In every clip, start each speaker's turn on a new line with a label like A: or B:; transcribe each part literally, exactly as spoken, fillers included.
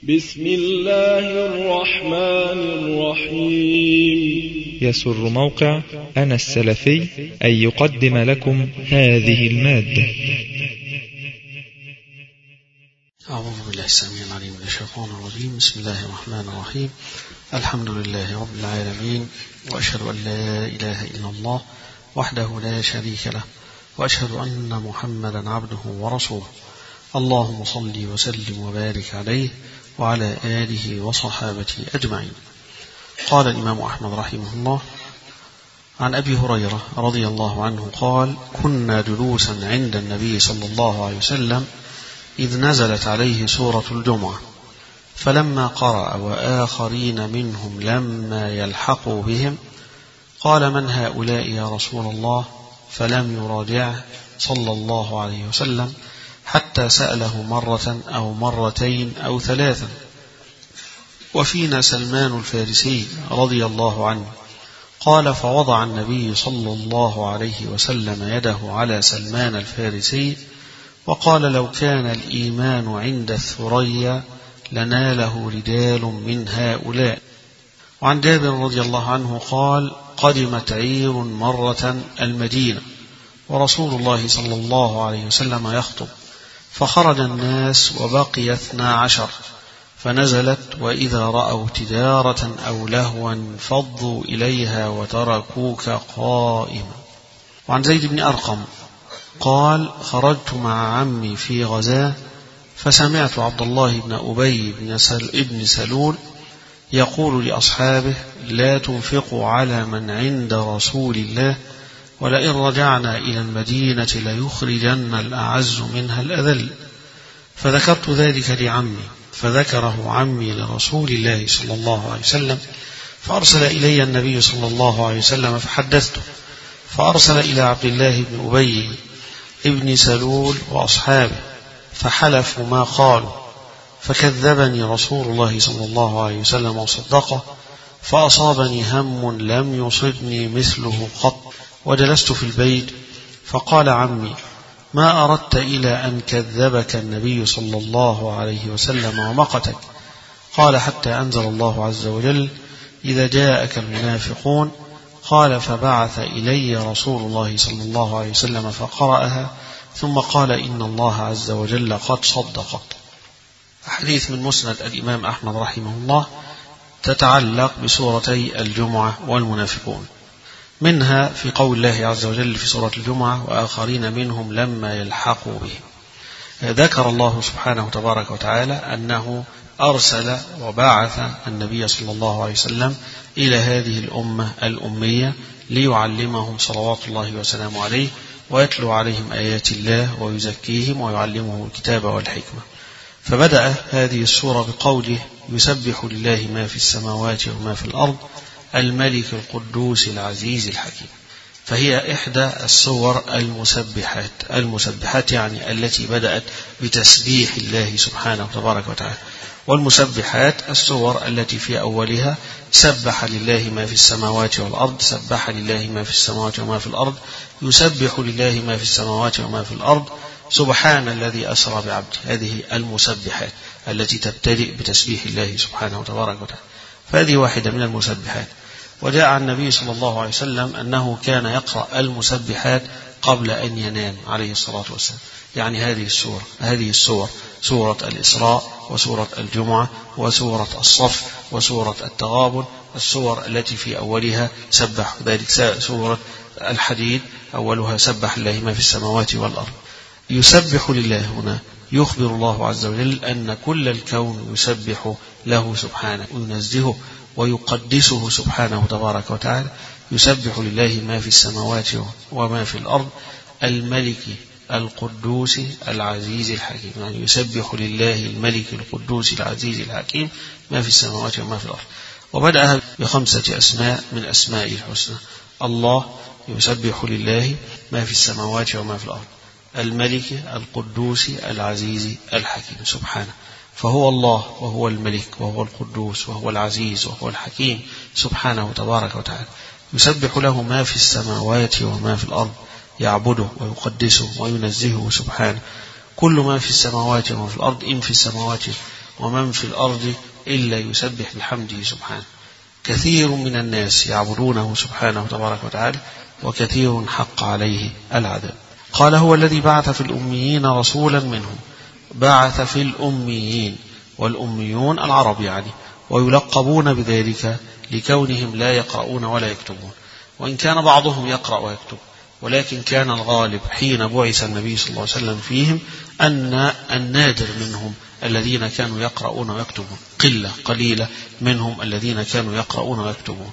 A: بسم الله الرحمن الرحيم.
B: يسر موقع أنا السلفي أن يقدم لكم هذه المادة.
C: أعوذ بالله السميع العليم من الشيطان الرجيم. بسم الله الرحمن الرحيم. الحمد لله رب العالمين، وأشهد أن لا إله إلا الله وحده لا شريك له، وأشهد أن محمدا عبده ورسوله. اللهم صل وسلم وبارك عليه وعلى آله وصحابته أجمعين. قال الإمام أحمد رحمه الله عن أبي هريرة رضي الله عنه قال: كنا جلوسا عند النبي صلى الله عليه وسلم إذ نزلت عليه سورة الجمعة، فلما قرأ وآخرين منهم لما يلحقوا بهم قال: من هؤلاء يا رسول الله؟ فلم يراجعه صلى الله عليه وسلم حتى سأله مرة أو مرتين أو ثلاثا. وفينا سلمان الفارسي رضي الله عنه قال: فوضع النبي صلى الله عليه وسلم يده على سلمان الفارسي وقال: لو كان الإيمان عند الثريا لناله رجال من هؤلاء. وعن جابر رضي الله عنه قال: قدمت عير مرة المدينة ورسول الله صلى الله عليه وسلم يخطب، فخرج الناس وبقي اثنا عشر، فنزلت: وإذا رأوا تجارة أو لهوا فضوا إليها وتركوك قائما. وعن زيد بن أرقم قال: خرجت مع عمي في غزاة، فسمعت عبد الله بن أبي بن سلول يقول لأصحابه: لا تنفقوا على من عند رسول الله، ولئن رجعنا إلى المدينة ليخرجن الأعز منها الأذل. فذكرت ذلك لعمي، فذكره عمي لرسول الله صلى الله عليه وسلم، فأرسل إلي النبي صلى الله عليه وسلم فحدثته، فأرسل إلى عبد الله بن أبي ابن سلول وأصحابه فحلفوا ما قالوا، فكذبني رسول الله صلى الله عليه وسلم وصدقه، فأصابني هم لم يصبني مثله قط. وجلست في البيت، فقال عمي: ما أردت إلى أن كذبك النبي صلى الله عليه وسلم ومقتك؟ قال: حتى أنزل الله عز وجل: إذا جاءك المنافقون. قال: فبعث إلي رسول الله صلى الله عليه وسلم فقرأها، ثم قال: إن الله عز وجل قد صدق. حديث من مسند الإمام أحمد رحمه الله تتعلق بسورتي الجمعة والمنافقون، منها في قول الله عز وجل في سورة الجمعة: وآخرين منهم لما يلحقوا بهم. ذكر الله سبحانه تبارك وتعالى أنه أرسل وبعث النبي صلى الله عليه وسلم إلى هذه الأمة الأمية ليعلمهم صلوات الله وسلامه عليه، ويتلو عليهم آيات الله ويزكيهم ويعلمهم الكتاب والحكمة. فبدأ هذه السورة بقوله: يسبح لله ما في السماوات وما في الأرض الملك القدوس العزيز الحكيم. فهي إحدى السور المسبحات المسبحات يعني التي بدأت بتسبيح الله سبحانه تبارك وتعالى. والمسبحات السور التي في أولها سبح لله ما في السماوات والأرض، سبح لله ما في السماوات وما في الأرض، يسبح لله ما في السماوات وما في الأرض، سبحان الذي أسرى بعبده. هذه المسبحات التي تبتدئ بتسبيح الله سبحانه تبارك وتعالى، فهذه واحدة من المسبحات. وجاء عن النبي صلى الله عليه وسلم أنه كان يقرأ المسبحات قبل أن ينام عليه الصلاة والسلام. يعني هذه السورة هذه السور سورة الإسراء وسورة الجمعة وسورة الصف وسورة التغابن، السور التي في أولها سبح، ذلك سورة الحديد أولها سبح لله ما في السماوات والأرض. يسبح لله هنا يخبر الله عز وجل أن كل الكون يسبح له سبحانه وينزهه ويقدسه سبحانه تبارك وتعالى. يسبح لله ما في السماوات وما في الأرض الملك القدوس العزيز الحكيم. يعني يسبح لله الملك القدوس العزيز الحكيم ما في السماوات وما في الأرض. وبدأها بخمسة أسماء من أسمائه الحسنى: الله يسبح لله ما في السماوات وما في الأرض، الملك القدوس العزيز الحكيم سبحانه. فهو الله وهو الملك وهو القدوس وهو العزيز وهو الحكيم سبحانه تبارك وتعالى. يسبح له ما في السماوات وما في الأرض، يعبده ويقدسه وينزهه سبحانه. كل ما في السماوات وما في الأرض إن في السماوات ومن في الأرض إلا يسبح بحمده سبحانه. كثير من الناس يعبدونه سبحانه تبارك وتعالى، وكثير حق عليه العذاب. قال هو الذي بعث في الأميين رسولا منهم. بعث في الأميين، والأميون العرب يعني، ويلقبون بذلك لكونهم لا يقرؤون ولا يكتبون، وإن كان بعضهم يقرأ ويكتب، ولكن كان الغالب حين بعث النبي صلى الله عليه وسلم فيهم أن النادر منهم الذين كانوا يقرؤون ويكتبون، قلة قليلة منهم الذين كانوا يقرؤون ويكتبون.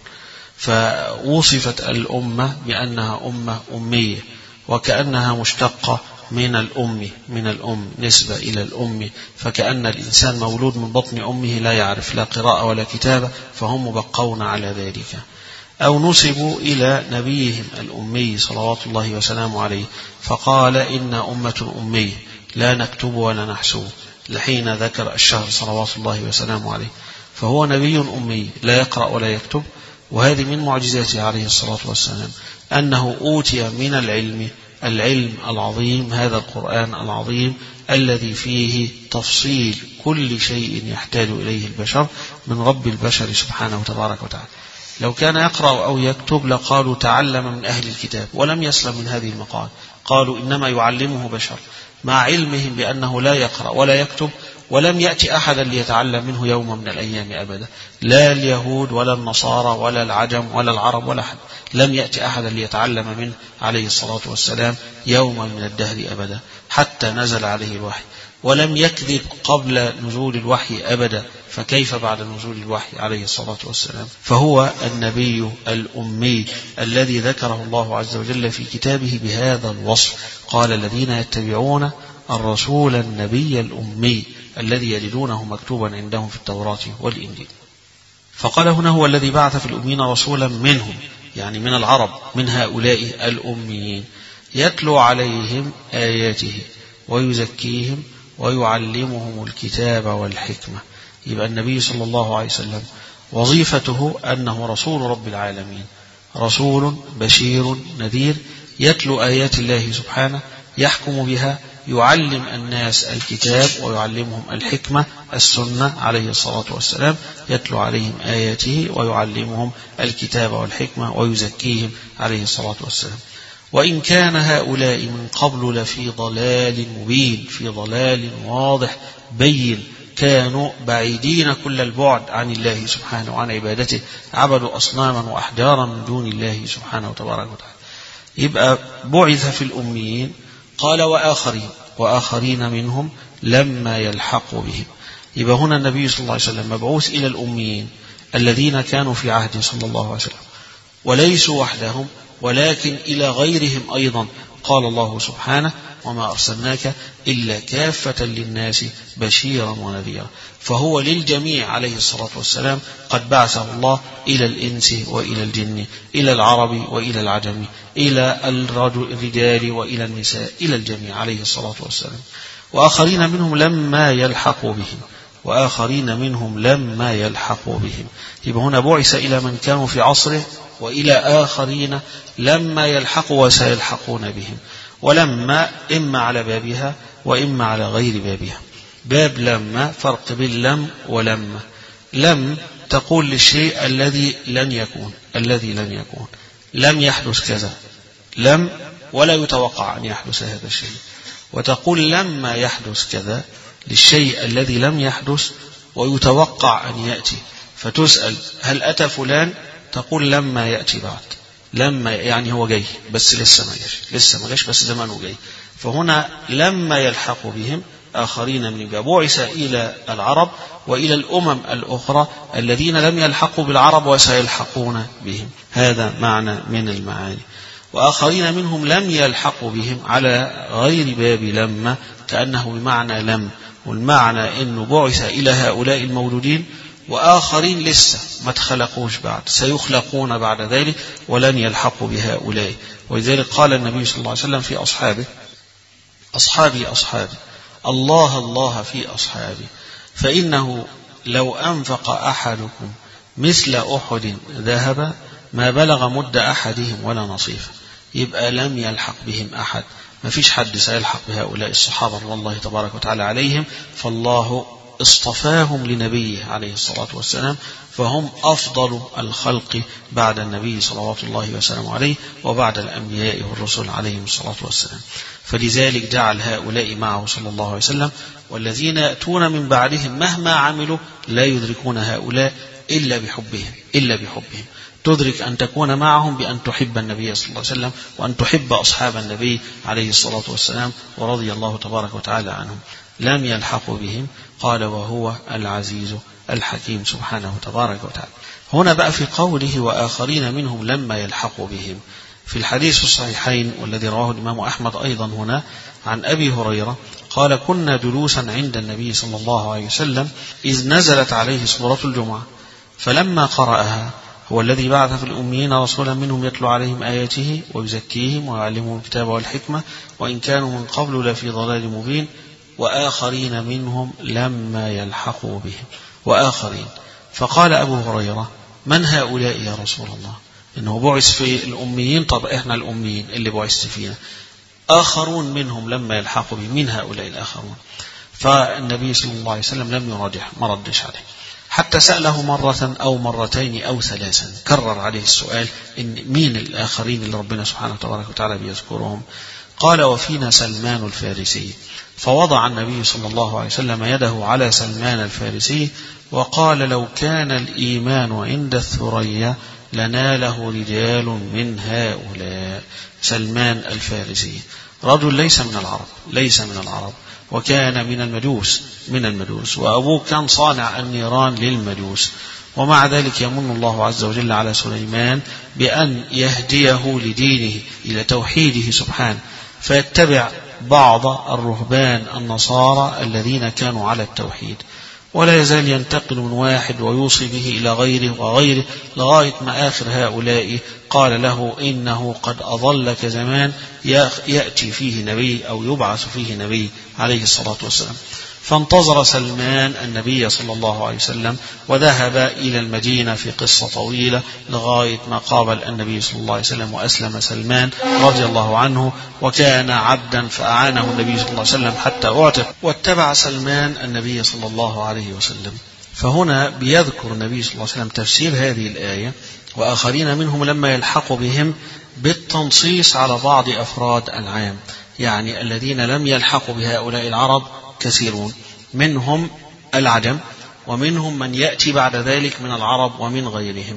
C: فوصفت الأمة بأنها أمة أمية، وكأنها مشتقة من الأم، من الأم نسبة إلى الأم، فكأن الإنسان مولود من بطن أمه لا يعرف لا قراءة ولا كتابة، فهم مبقون على ذلك. أو نسبوا إلى نبيهم الأمي صلوات الله وسلامه عليه، فقال إن أمة أمية لا نكتب ولا نحسب، لحين ذكر الشهر صلوات الله وسلامه عليه، فهو نبي أمي لا يقرأ ولا يكتب. وهذه من معجزاته عليه الصلاة والسلام، أنه أوتي من العلم العلم العظيم، هذا القرآن العظيم الذي فيه تفصيل كل شيء يحتاج إليه البشر من رب البشر سبحانه وتبارك وتعالى. لو كان يقرأ أو يكتب لقالوا تعلم من أهل الكتاب، ولم يسلم من هذه المقال، قالوا إنما يعلمه بشر، مع علمهم بأنه لا يقرأ ولا يكتب، ولم يأتي أحدا ليتعلم منه يوم من الأيام أبدا، لا اليهود ولا النصارى ولا العجم ولا العرب ولا أحد، لم يأتي أحدا ليتعلم منه عليه الصلاة والسلام يوما من الدهر أبدا حتى نزل عليه الوحي، ولم يكذب قبل نزول الوحي أبدا، فكيف بعد نزول الوحي عليه الصلاة والسلام؟ فهو النبي الأمي الذي ذكره الله عز وجل في كتابه بهذا الوصف، قال الذين يتبعون الرسول النبي الأمي الذي يجدونه مكتوبا عندهم في التوراة والإنجيل. فقال هنا هو الذي بعث في الأمين رسولا منهم، يعني من العرب، من هؤلاء الأميين، يتلو عليهم آياته ويزكيهم ويعلمهم الكتاب والحكمة. يبقى النبي صلى الله عليه وسلم وظيفته أنه رسول رب العالمين، رسول بشير نذير، يتلو آيات الله سبحانه، يحكم بها، يعلم الناس الكتاب ويعلمهم الحكمة السنة عليه الصلاة والسلام، يتلو عليهم آياته ويعلمهم الكتاب والحكمة ويزكيهم عليه الصلاة والسلام. وإن كان هؤلاء من قبل لفي ضلال مبين، في ضلال واضح بين، كانوا بعيدين كل البعد عن الله سبحانه وعن عبادته، عبدوا أصناما وأحجارا من دون الله سبحانه وتبارك وتعالى. يبقى بعث في الأميين، قال وآخرين، وآخرين منهم لما يلحقوا بهم. يبقى هنا النبي صلى الله عليه وسلم مبعوث إلى الأميين الذين كانوا في عهده صلى الله عليه وسلم، وليسوا وحدهم ولكن إلى غيرهم أيضا. قال الله سبحانه وما أرسلناك إلا كافة للناس بشيرا ونذيرا، فهو للجميع عليه الصلاة والسلام قد بعثه الله إلى الإنس وإلى الجن، إلى العرب وإلى العجم، إلى الرجال وإلى النساء، إلى الجميع عليه الصلاة والسلام. وآخرين منهم لما يلحقوا بهم، وآخرين منهم لما يلحقوا بهم. يبقى هنا بعث إلى من كانوا في عصره، وإلى آخرين لما يلحقوا وسيلحقون بهم. ولما إما على بابها وإما على غير بابها. باب لما فرق بين لم ولما. لم تقول للشيء الذي لن يكون، الذي لن يكون، لم يحدث كذا، لم ولا يتوقع أن يحدث هذا الشيء. وتقول لما يحدث كذا للشيء الذي لم يحدث ويتوقع أن يأتي، فتسأل هل أتى فلان؟ تقول لما يأتي بعد، لما يعني هو جاي بس لسه ما جاش، لسه ما جاش بس زمانه جاي. فهنا لما يلحق بهم آخرين من بعث إلى العرب وإلى الأمم الأخرى الذين لم يلحقوا بالعرب وسيلحقون بهم، هذا معنى من المعاني. وآخرين منهم لم يلحقوا بهم على غير باب لما، كأنه بمعنى لم، والمعنى أنه بعث إلى هؤلاء المولودين، وآخرين لسه ما تخلقوش بعد، سيخلقون بعد ذلك ولن يلحقوا بهؤلاء. ولذلك قال النبي صلى الله عليه وسلم في أصحابه: أصحابي أصحابي الله الله في أصحابي، فإنه لو أنفق أحدكم مثل أحد ذهب ما بلغ مد أحدهم ولا نصيفه. يبقى لم يلحق بهم أحد، ما فيش حد سيلحق بهؤلاء الصحابة رضي الله تبارك وتعالى عليهم، فالله اصطفاهم لنبيه عليه الصلاة والسلام، فهم أفضل الخلق بعد النبي صلوات الله وسلامه عليه وبعد الأنبياء والرسل عليهم الصلاة والسلام. فلذلك جعل هؤلاء معه صلى الله عليه وسلم، والذين يأتون من بعدهم مهما عملوا لا يدركون هؤلاء إلا بحبهم إلا بحبهم تدرك أن تكون معهم بأن تحب النبي صلى الله عليه وسلم وأن تحب أصحاب النبي عليه الصلاة والسلام ورضي الله تبارك وتعالى عنهم. لم يلحقوا بهم، قال وهو العزيز الحكيم سبحانه تبارك وتعالى. هنا بقى في قوله وآخرين منهم لما يلحقوا بهم، في الحديث الصحيحين والذي رواه الإمام أحمد أيضا هنا عن أبي هريرة قال كنا جلوسا عند النبي صلى الله عليه وسلم إذ نزلت عليه سورة الجمعة، فلما قرأها هو الذي بعث في الأميين رسولا منهم يتلو عليهم آياته ويزكيهم ويعلمهم الكتاب والحكمة وإن كانوا من قبل لفي ضلال مبين وآخرين منهم لما يلحقوا بهم. وآخرين، فقال أبو هريرة من هؤلاء يا رسول الله؟ إنه بعث في الأميين، طب إحنا الأميين اللي بعثت فينا، آخرون منهم لما يلحقوا بهم، من هؤلاء الآخرون؟ فالنبي صلى الله عليه وسلم لم يرجح ما ردش عليه، حتى سأله مرة أو مرتين أو ثلاثا، كرر عليه السؤال إن مين الآخرين اللي ربنا سبحانه تبارك وتعالى بيذكرهم؟ قال وفينا سلمان الفارسي، فوضع النبي صلى الله عليه وسلم يده على سلمان الفارسي وقال لو كان الإيمان عند الثريا لناله رجال من هؤلاء. سلمان الفارسي رجل ليس من العرب ليس من العرب وكان من المجوس من المجوس وأبوه كان صانع النيران للمجوس، ومع ذلك يمن الله عز وجل على سليمان بأن يهديه لدينه إلى توحيده سبحانه، فيتبع بعض الرهبان النصارى الذين كانوا على التوحيد، ولا يزال ينتقل من واحد ويوصي به إلى غيره وغيره لغاية ما آخر هؤلاء قال له إنه قد أضلك زمان يأتي فيه نبي أو يبعث فيه نبي عليه الصلاة والسلام. فانتظر سلمان النبي صلى الله عليه وسلم وذهب إلى المدينة في قصة طويلة لغاية ما قابل النبي صلى الله عليه وسلم وأسلم سلمان رضي الله عنه، وكان عبدا فأعانه النبي صلى الله عليه وسلم حتى أعتق، واتبع سلمان النبي صلى الله عليه وسلم. فهنا بيذكر النبي صلى الله عليه وسلم تفسير هذه الآية وآخرين منهم لما يلحق بهم بالتنصيص على بعض أفراد العام، يعني الذين لم يلحقوا بهؤلاء العرب كثيرون، منهم العجم ومنهم من يأتي بعد ذلك من العرب ومن غيرهم.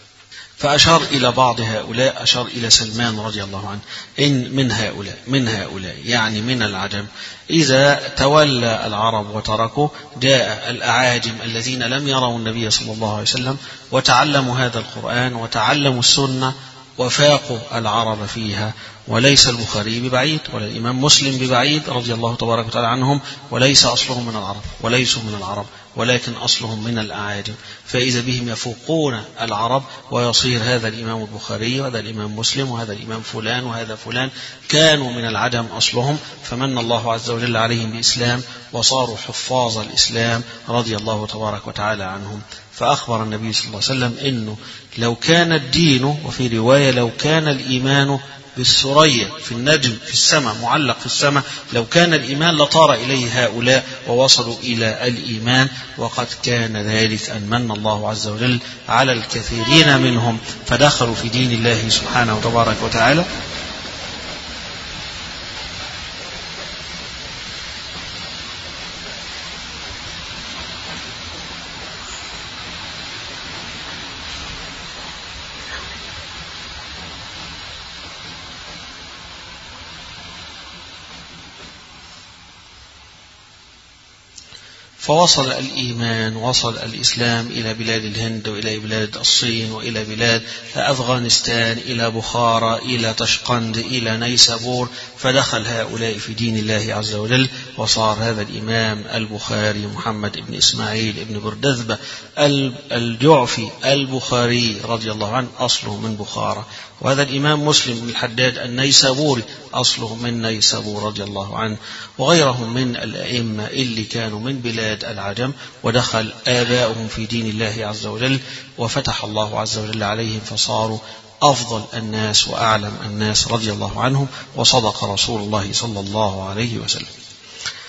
C: فأشار إلى بعض هؤلاء، أشار إلى سلمان رضي الله عنه إن من هؤلاء من هؤلاء يعني من العجم إذا تولى العرب وتركوا جاء الأعاجم الذين لم يروا النبي صلى الله عليه وسلم وتعلموا هذا القرآن وتعلموا السنة وفاقوا العرب فيها. وليس البخاري ببعيد ولا الإمام مسلم ببعيد رضي الله تبارك وتعالى عنهم، وليس أصلهم من العرب وليسوا من العرب ولكن أصلهم من الأعاجم، فإذا بهم يفوقون العرب ويصير هذا الإمام البخاري وهذا الإمام مسلم وهذا الإمام فلان وهذا فلان كانوا من العجم أصلهم، فمن الله عز وجل عليهم بإسلام وصاروا حفاظ الإسلام رضي الله تبارك وتعالى عنهم. فأخبر النبي صلى الله عليه وسلم إنه لو كان الدين، وفي رواية لو كان الإيمان بالثريا في النجم في السماء معلق في السماء، لو كان الإيمان لطار إليه هؤلاء ووصلوا إلى الإيمان، وقد كان ذلك أن من الله عز وجل على الكثيرين منهم فدخلوا في دين الله سبحانه تبارك وتعالى. فوصل الإيمان وصل الإسلام إلى بلاد الهند وإلى بلاد الصين وإلى بلاد أفغانستان إلى بخارى إلى تشقند إلى نيسابور، فدخل هؤلاء في دين الله عز وجل، وصار هذا الإمام البخاري محمد بن إسماعيل بن بردذبة الجعفي البخاري رضي الله عنه أصله من بخارى، وهذا الإمام مسلم بن الحداد النيسابوري أصله من نيسابور رضي الله عنه، وغيرهم من الأئمة اللي كانوا من بلاد العجم ودخل آباؤهم في دين الله عز وجل وفتح الله عز وجل عليهم فصاروا أفضل الناس وأعلم الناس رضي الله عنهم، وصدق رسول الله صلى الله عليه وسلم.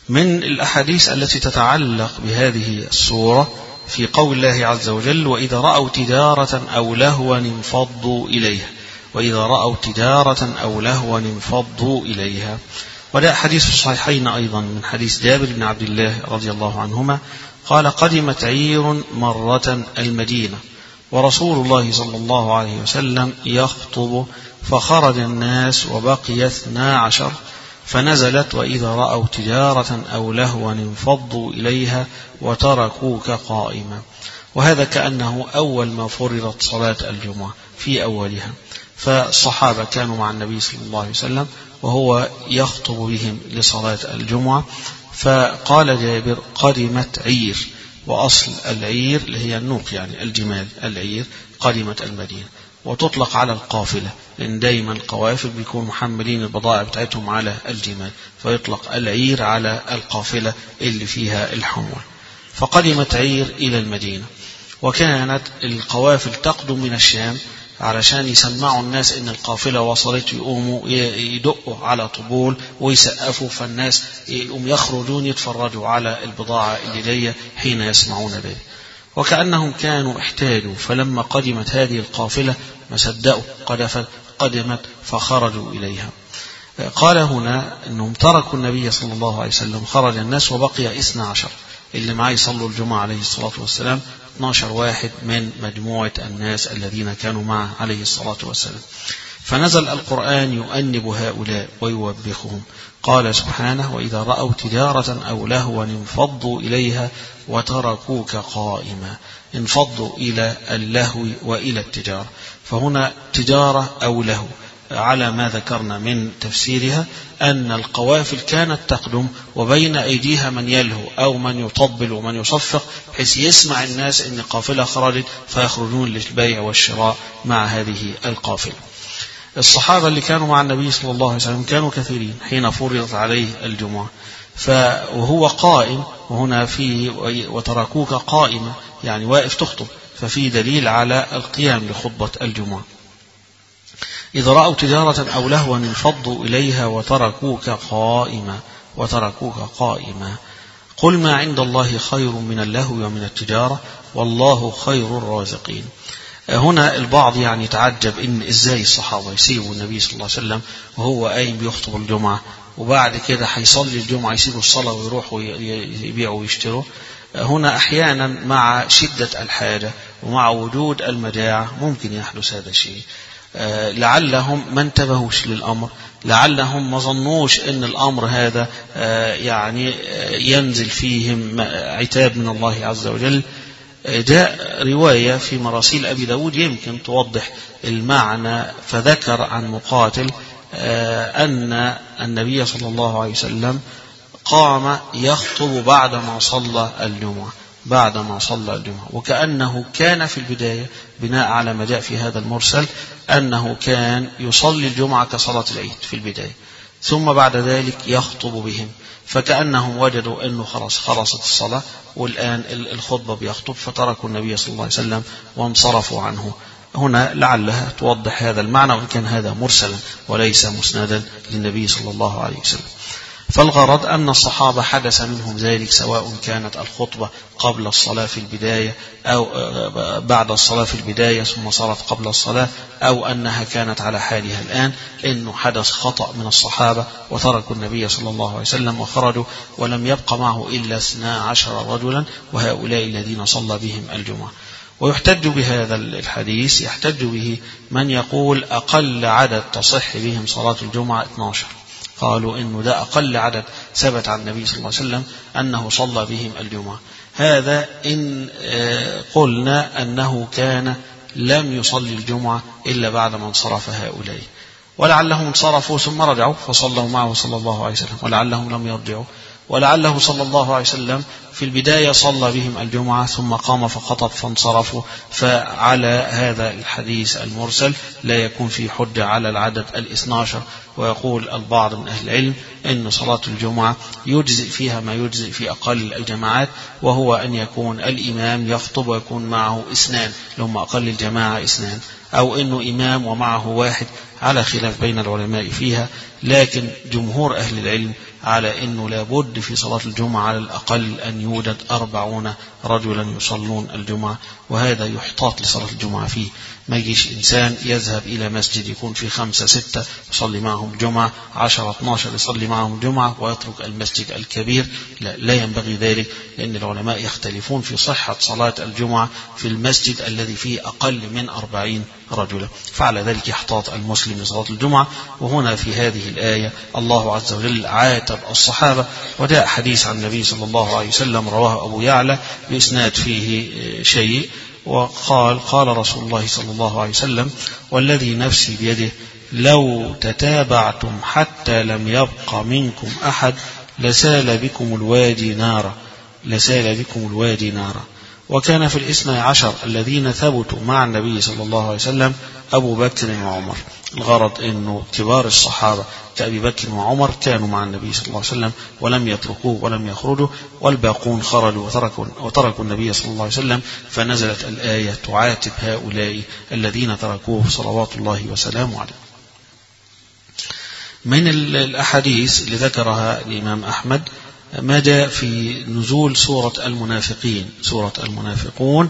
C: من الأحاديث التي تتعلق بهذه السورة في قول الله عز وجل: وإذا رأوا تجارة أو لهوا انفضوا إليها، وإذا رأوا تجارة أو لهوا انفضوا إليها. وده حديث الصحيحين أيضا من حديث جابر بن عبد الله رضي الله عنهما قال: قدمت عير مرة المدينة ورسول الله صلى الله عليه وسلم يخطب، فخرج الناس وبقي اثنا عشر، فنزلت: وإذا رأوا تجارة أو لهوا انفضوا إليها وتركوك قائما. وهذا كأنه أول ما فرضت صلاة الجمعة في أولها، فالصحابة كانوا مع النبي صلى الله عليه وسلم وهو يخطب بهم لصلاة الجمعة، فقال جابر: قدمت عير، وأصل العير اللي هي النوق يعني الجمال، العير قدمت المدينة، وتطلق على القافلة لأن دايما القوافل بيكونوا محملين البضائع بتاعتهم على الجمال، فيطلق العير على القافلة اللي فيها الحمول. فقدمت عير إلى المدينة، وكانت القوافل تقدم من الشام علشان يسمعوا الناس ان القافلة وصلت، يقوموا يدقوا على طبول ويسقفوا، فالناس يقوم يخرجون يتفرجوا على البضاعة اللي جاية حين يسمعون ذلك. وكأنهم كانوا احتاجوا، فلما قدمت هذه القافلة ما صدقوا قدمت فخرجوا إليها. قال هنا أنهم تركوا النبي صلى الله عليه وسلم، خرج الناس وبقي اثنا عشر، اللي معاه يصلوا الجمعة عليه الصلاة والسلام اثنا عشر واحد من مجموعة الناس الذين كانوا معه عليه الصلاة والسلام. فنزل القرآن يؤنب هؤلاء ويوبخهم. قال سبحانه: وإذا رأوا تجارة أو لهوا انفضوا إليها وتركوك قائما. انفضوا إلى اللهو وإلى التجارة، فهنا تجارة أو لهو على ما ذكرنا من تفسيرها أن القوافل كانت تقدم وبين أيديها من يلهو أو من يطبل ومن يصفق، بحيث يسمع الناس أن قافلة خرجت فيخرجون للبيع والشراء مع هذه القافلة. الصحابة اللي كانوا مع النبي صلى الله عليه وسلم كانوا كثيرين حين فرضت عليه الجمعة، فهو قائم، وهنا فيه وتركوك قائمة يعني واقف تخطب، ففي دليل على القيام لخطبة الجمعة. إذا رأوا تجارة أو لهوا انفضوا إليها وتركوك قائما وتركوك قائما. قل ما عند الله خير من اللهو ومن التجارة والله خير الرازقين. هنا البعض يعني تعجب إن إزاي الصحابة يسيبوا النبي صلى الله عليه وسلم وهو قايم بيخطب الجمعة، وبعد كده هيصلي الجمعة يسيبوا الصلاة ويروحوا يبيعوا ويشتروا. هنا أحيانا مع شدة الحاجة ومع وجود المجاعة ممكن يحدث هذا الشيء. لعلهم ما انتبهوش للأمر، لعلهم ما ظنوش ان الأمر هذا يعني ينزل فيهم عتاب من الله عز وجل. جاء رواية في مراسيل أبي داود يمكن توضح المعنى، فذكر عن مقاتل أن النبي صلى الله عليه وسلم قام يخطب بعدما صلى الجمعة بعدما صلى الجمعة وكأنه كان في البداية بناء على ما جاء في هذا المرسل أنه كان يصلي الجمعة كصلاة العيد في البداية، ثم بعد ذلك يخطب بهم، فكأنهم وجدوا أنه خلاص خلصت الصلاة والآن الخطبة بيخطب، فتركوا النبي صلى الله عليه وسلم وانصرفوا عنه. هنا لعلها توضح هذا المعنى، وإن كان هذا مرسلا وليس مسندا للنبي صلى الله عليه وسلم. فالغرض أن الصحابة حدث منهم ذلك، سواء كانت الخطبة قبل الصلاة في البداية أو بعد الصلاة في البداية ثم صارت قبل الصلاة، أو أنها كانت على حالها الآن، إنه حدث خطأ من الصحابة وتركوا النبي صلى الله عليه وسلم وخرجوا ولم يبق معه إلا اثنا عشر رجلا، وهؤلاء الذين صلى بهم الجمعة. ويحتج بهذا الحديث يحتج به من يقول أقل عدد تصح بهم صلاة الجمعة اثنا عشر، قالوا إنه ده أقل عدد ثبت عن النبي صلى الله عليه وسلم أنه صلى بهم الجمعة. هذا إن قلنا أنه كان لم يصلي الجمعة إلا بعد ما انصرف هؤلاء، ولعلهم انصرفوا ثم رجعوا فصلوا معه صلى الله عليه وسلم، ولعلهم لم يرجعوا، ولعله صلى الله عليه وسلم في البداية صلى بهم الجمعة ثم قام فخطب فانصرفوا، فعلى هذا الحديث المرسل لا يكون في حجة على العدد الاثنى عشر. ويقول البعض من أهل العلم أن صلاة الجمعة يجزئ فيها ما يجزئ في أقل الجماعات، وهو أن يكون الإمام يخطب ويكون معه اثنان لهم أقل الجماعة اثنان، أو أنه إمام ومعه واحد، على خلاف بين العلماء فيها. لكن جمهور أهل العلم على أنه لابد في صلاة الجمعة على الأقل أن يوجد أربعون رجلا يصلون الجمعة، وهذا يحتاط لصلاة الجمعة فيه. ما يجيش إنسان يذهب إلى مسجد يكون في خمسة ستة يصلي معهم جمعة، عشرة اثناشر يصلي معهم جمعة، ويترك المسجد الكبير. لا, لا ينبغي ذلك، لأن العلماء يختلفون في صحة صلاة الجمعة في المسجد الذي فيه أقل من أربعين رجلا. فعلى ذلك يحتاط المسلم لصلاة الجمعة. وهنا في هذه الآية الله عز وجل عاتب الصحابة، وجاء حديث عن النبي صلى الله عليه وسلم رواه أبو يعلى بإسناد فيه شيء، وقال قال رسول الله صلى الله عليه وسلم: والذي نفسي بيده لو تتابعتم حتى لم يبق منكم أحد لسال بكم الوادي نارا لسال بكم الوادي نارا. وكان في الاثنى عشر الذين ثبتوا مع النبي صلى الله عليه وسلم أبو بكر وعمر. الغرض أنه كبار الصحابة كأبي بكر وعمر كانوا مع النبي صلى الله عليه وسلم ولم يتركوه ولم يخرجوا، والباقون خرجوا وتركوا, وتركوا النبي صلى الله عليه وسلم، فنزلت الآية تعاتب هؤلاء الذين تركوه صلوات الله وسلامه عليه. من الأحاديث اللي ذكرها الإمام أحمد ما جاء في نزول سورة المنافقين سورة المنافقون،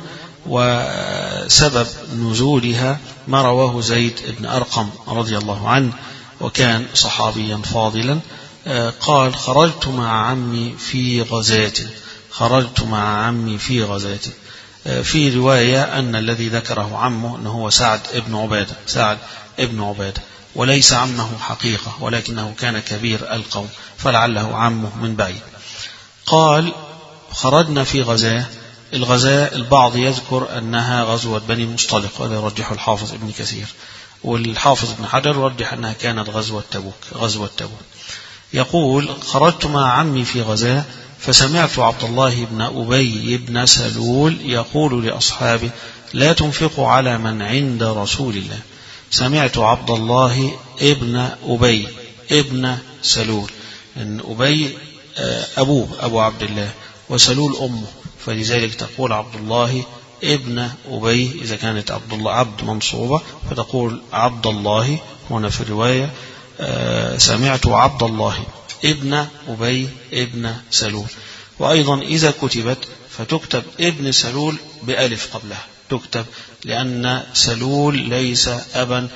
C: وسبب نزولها ما رواه زيد بن أرقم رضي الله عنه، وكان صحابيا فاضلا. قال: خرجت مع عمي في غزاة خرجت مع عمي في غزاة. في رواية أن الذي ذكره عمه أنه هو سعد ابن عبادة سعد ابن عبادة وليس عمه حقيقة، ولكنه كان كبير القوم فلعله عمه من بعيد. قال: خرجنا في غزاة. الغزاة البعض يذكر أنها غزوة بني المصطلق، وهذا يرجح الحافظ ابن كثير، والحافظ ابن حجر يرجح أنها كانت غزوة تبوك غزوة تبوك. يقول: خرجت مع عمي في غزاة فسمعت عبد الله بن أبي بن سلول يقول لأصحابه: لا تنفقوا على من عند رسول الله. سمعت عبد الله ابن أبي ابن سلول، إن أبي أبوه أبو عبد الله وسلول أمه، فلذلك تقول عبد الله ابن أبي إذا كانت عبد الله عبد منصوبة، فتقول عبد الله. هنا في الرواية سمعت عبد الله ابن أبي ابن سلول. وأيضا إذا كتبت فتكتب ابن سلول بألف قبلها، تكتب لأن سلول ليس أبا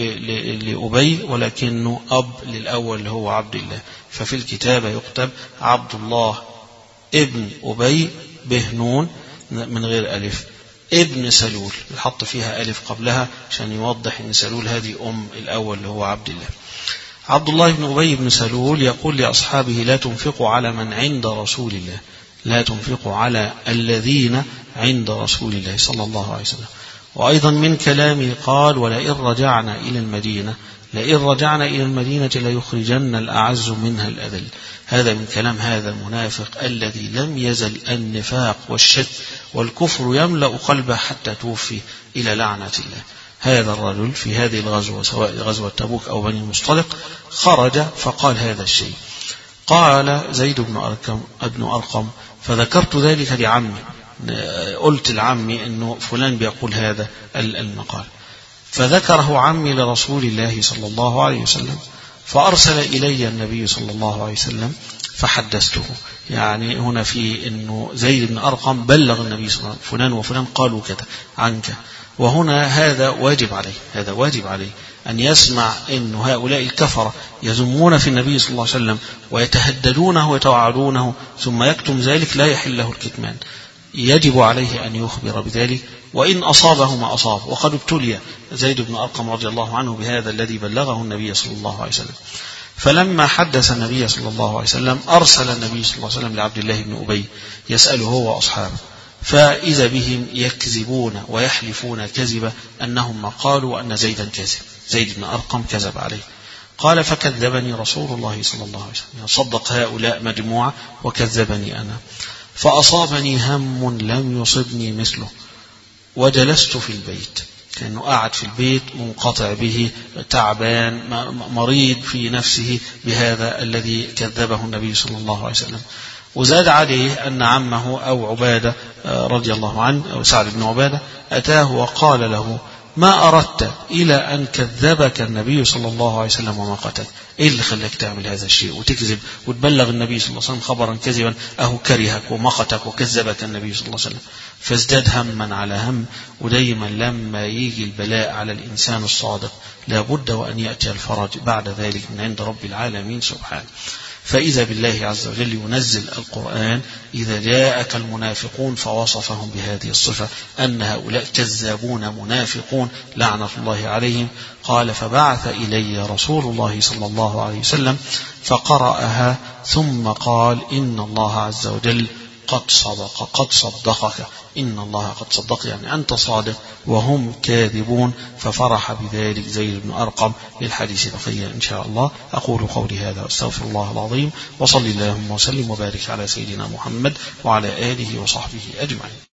C: لأبي ولكنه أب للأول اللي هو عبد الله، ففي الكتابة يكتب عبد الله ابن أبي بهنون من غير ألف ابن سلول، يحط فيها ألف قبلها عشان يوضح أن سلول هذه أم الأول اللي هو عبد الله. عبد الله بن أبي بن سلول يقول لأصحابه: لا تنفقوا على من عند رسول الله لا تنفقوا على الذين عند رسول الله صلى الله عليه وسلم. وأيضا من كلامه قال: ولئن رجعنا إلى المدينة لئن رجعنا إلى المدينة ليخرجن الأعز منها الأذل. هذا من كلام هذا المنافق الذي لم يزل النفاق والشك والكفر يملأ قلبه حتى توفي إلى لعنة الله. هذا الرجل في هذه الغزوة سواء غزوة تبوك أو بني المصطلق خرج فقال هذا الشيء. قال زيد بن أرقم ابن أرقم: فذكرت ذلك لعمي، قلت لعمي أنه فلان بيقول هذا المقال، فذكره عمي لرسول الله صلى الله عليه وسلم، فأرسل إلي النبي صلى الله عليه وسلم فحدثته. يعني هنا في أنه زيد بن أرقم بلغ النبي صلى الله عليه وسلم فلان وفلان قالوا كذا عنك، وهنا هذا واجب عليه هذا واجب عليه أن يسمع أن هؤلاء الكفرة يذمون في النبي صلى الله عليه وسلم ويتهددونه ويتوعدونه ثم يكتم ذلك، لا يحل له الكتمان، يجب عليه أن يخبر بذلك وإن أصابه ما أصاب. وقد ابتلي زيد بن أرقم رضي الله عنه بهذا الذي بلغه النبي صلى الله عليه وسلم. فلما حدث النبي صلى الله عليه وسلم أرسل النبي صلى الله عليه وسلم لعبد الله بن أبي يسأله هو وأصحابه، فإذا بهم يكذبون ويحلفون كذبة أنهم ما قالوا وأن زيدا كذب زيد بن أرقم كذب عليه. قال: فكذبني رسول الله صلى الله عليه وسلم، صدق هؤلاء مجموعة وكذبني أنا. فأصابني هم لم يصبني مثله وجلست في البيت. كأنه قاعد في البيت منقطع به، تعبان مريض في نفسه بهذا الذي كذبه النبي صلى الله عليه وسلم. وزاد عليه أن عمه أو عبادة رضي الله عنه أو سعد بن عبادة أتاه وقال له: ما أردت إلى أن كذبك النبي صلى الله عليه وسلم وما قتل؟ إيه اللي خلاك تعمل هذا الشيء وتكذب وتبلغ النبي صلى الله عليه وسلم خبرا كذبا أهو كرهك ومقتك وكذبك النبي صلى الله عليه وسلم؟ فازداد هما على هم. ودايما لما يجي البلاء على الإنسان الصادق لابد وأن يأتي الفرج بعد ذلك من عند رب العالمين سبحانه. فإذا بالله عز وجل ينزل القرآن: إذا جاءك المنافقون فوصفهم بهذه الصفة أن هؤلاء كذابون منافقون لعنة الله عليهم. قال: فبعث إلي رسول الله صلى الله عليه وسلم فقرأها ثم قال: إن الله عز وجل قد صدق قد صدقك إن الله قد صدق، يعني أنت صادق وهم كاذبون. ففرح بذلك زيد بن أرقم. للحديث بقية إن شاء الله. أقول قولي هذا واستغفر الله العظيم، وصلي اللهم وسلم وبارك على سيدنا محمد وعلى آله وصحبه أجمعين.